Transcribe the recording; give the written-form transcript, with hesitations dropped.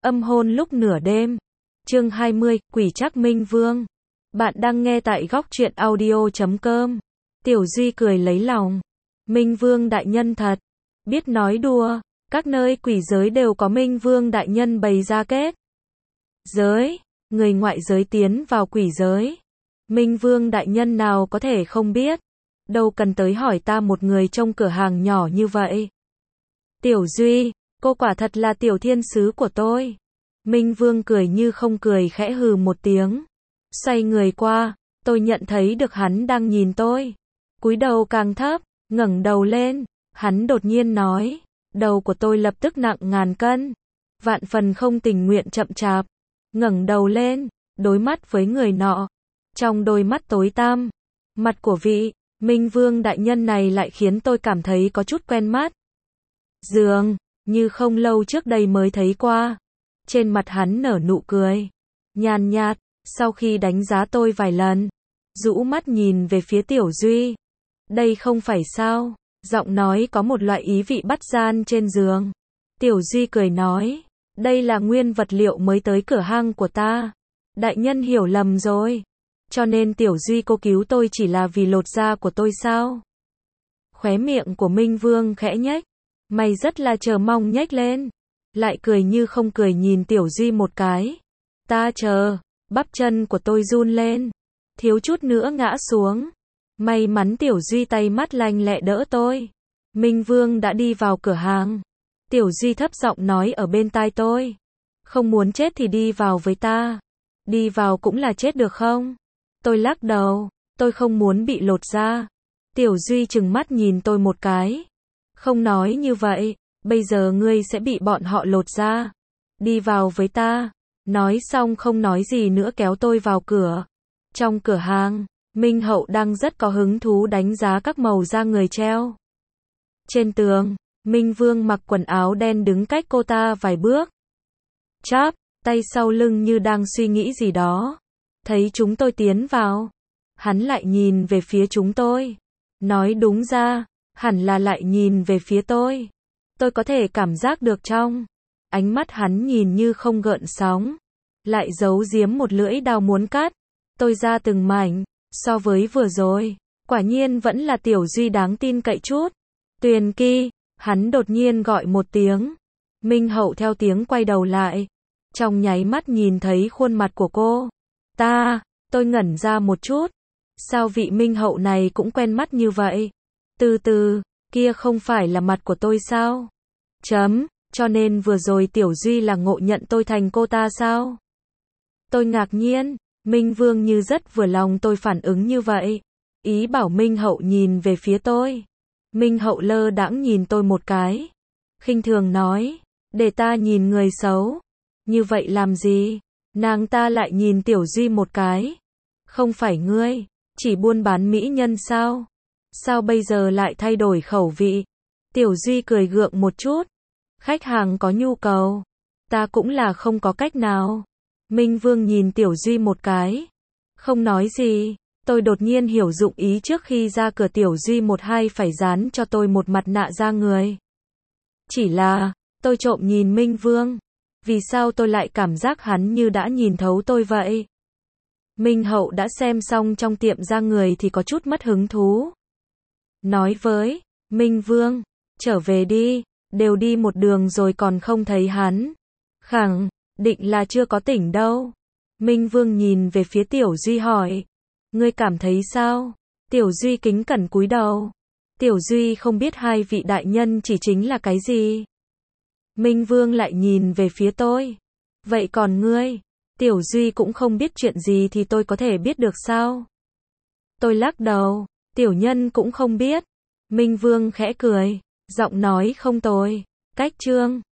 Âm hôn lúc nửa đêm. Chương 20, Quỷ trắc Minh Vương. Bạn đang nghe tại góc truyện audio.com. Tiểu Duy cười lấy lòng. Minh Vương đại nhân thật biết nói đùa, các nơi quỷ giới đều có Minh Vương đại nhân bày ra kết giới, người ngoại giới tiến vào quỷ giới. Minh Vương đại nhân nào có thể không biết, đâu cần tới hỏi ta một người trong cửa hàng nhỏ như vậy. Tiểu Duy, cô quả thật là tiểu thiên sứ của tôi. Minh Vương cười như không cười khẽ hừ một tiếng. Xoay người qua, tôi nhận thấy được hắn đang nhìn tôi. Cúi đầu càng thấp, ngẩng đầu lên, hắn đột nhiên nói, đầu của tôi lập tức nặng ngàn cân. Vạn phần không tình nguyện chậm chạp, ngẩng đầu lên, đối mắt với người nọ. Trong đôi mắt tối tăm, mặt của vị Minh Vương đại nhân này lại khiến tôi cảm thấy có chút quen mắt. Dường như không lâu trước đây mới thấy qua. Trên mặt hắn nở nụ cười nhàn nhạt, sau khi đánh giá tôi vài lần, rũ mắt nhìn về phía Tiểu Duy. Đây không phải sao? Giọng nói có một loại ý vị bắt gian trên giường. Tiểu Duy cười nói, đây là nguyên vật liệu mới tới cửa hang của ta. Đại nhân hiểu lầm rồi. Cho nên Tiểu Duy cô cứu tôi chỉ là vì lột da của tôi sao? Khóe miệng của Minh Vương khẽ nhếch, mày rất là chờ mong nhếch lên, lại cười như không cười nhìn Tiểu Duy một cái. Ta chờ, bắp chân của tôi run lên, thiếu chút nữa ngã xuống. May mắn Tiểu Duy tay mắt lanh lẹ đỡ tôi. Minh Vương đã đi vào cửa hàng. Tiểu Duy thấp giọng nói ở bên tai tôi, không muốn chết thì đi vào với ta. Đi vào cũng là chết được không? Tôi lắc đầu, tôi không muốn bị lột da. Tiểu Duy trừng mắt nhìn tôi một cái. Không nói như vậy, bây giờ ngươi sẽ bị bọn họ lột da. Đi vào với ta. Nói xong không nói gì nữa kéo tôi vào cửa. Trong cửa hàng, Minh Hậu đang rất có hứng thú đánh giá các màu da người treo trên tường. Minh Vương mặc quần áo đen đứng cách cô ta vài bước, chắp tay sau lưng như đang suy nghĩ gì đó. Thấy chúng tôi tiến vào, hắn lại nhìn về phía chúng tôi. Nói đúng ra, hẳn là lại nhìn về phía tôi. Tôi có thể cảm giác được trong ánh mắt hắn nhìn như không gợn sóng, lại giấu giếm một lưỡi dao muốn cắt tôi ra từng mảnh. So với vừa rồi, quả nhiên vẫn là Tiểu Duy đáng tin cậy chút. Tuyền Kỳ, hắn đột nhiên gọi một tiếng. Minh Hậu theo tiếng quay đầu lại, trong nháy mắt nhìn thấy khuôn mặt của cô. Tôi ngẩn ra một chút. Sao vị Minh Hậu này cũng quen mắt như vậy? Từ từ, kia không phải là mặt của tôi sao? Cho nên vừa rồi Tiểu Duy là ngộ nhận tôi thành cô ta sao? Tôi ngạc nhiên, Minh Vương như rất vừa lòng tôi phản ứng như vậy. Ý bảo Minh Hậu nhìn về phía tôi. Minh Hậu lơ đãng nhìn tôi một cái, khinh thường nói, để ta nhìn người xấu. Như vậy làm gì? Nàng ta lại nhìn Tiểu Duy một cái. Không phải ngươi chỉ buôn bán mỹ nhân sao? Sao bây giờ lại thay đổi khẩu vị? Tiểu Duy cười gượng một chút. Khách hàng có nhu cầu, ta cũng là không có cách nào. Minh Vương nhìn Tiểu Duy một cái, không nói gì. Tôi đột nhiên hiểu dụng ý trước khi ra cửa Tiểu Duy một hai phải dán cho tôi một mặt nạ da người. Chỉ là, tôi trộm nhìn Minh Vương. Vì sao tôi lại cảm giác hắn như đã nhìn thấu tôi vậy? Minh Hậu đã xem xong trong tiệm da người thì có chút mất hứng thú. Nói với Minh Vương, trở về đi, đều đi một đường rồi còn không thấy hắn. Khẳng định là chưa có tỉnh đâu. Minh Vương nhìn về phía Tiểu Duy hỏi, ngươi cảm thấy sao? Tiểu Duy kính cẩn cúi đầu. Tiểu Duy không biết hai vị đại nhân chỉ chính là cái gì. Minh Vương lại nhìn về phía tôi. Vậy còn ngươi? Tiểu Duy cũng không biết chuyện gì thì tôi có thể biết được sao? Tôi lắc đầu, tiểu nhân cũng không biết. Minh Vương khẽ cười, giọng nói không tồi. Cách chương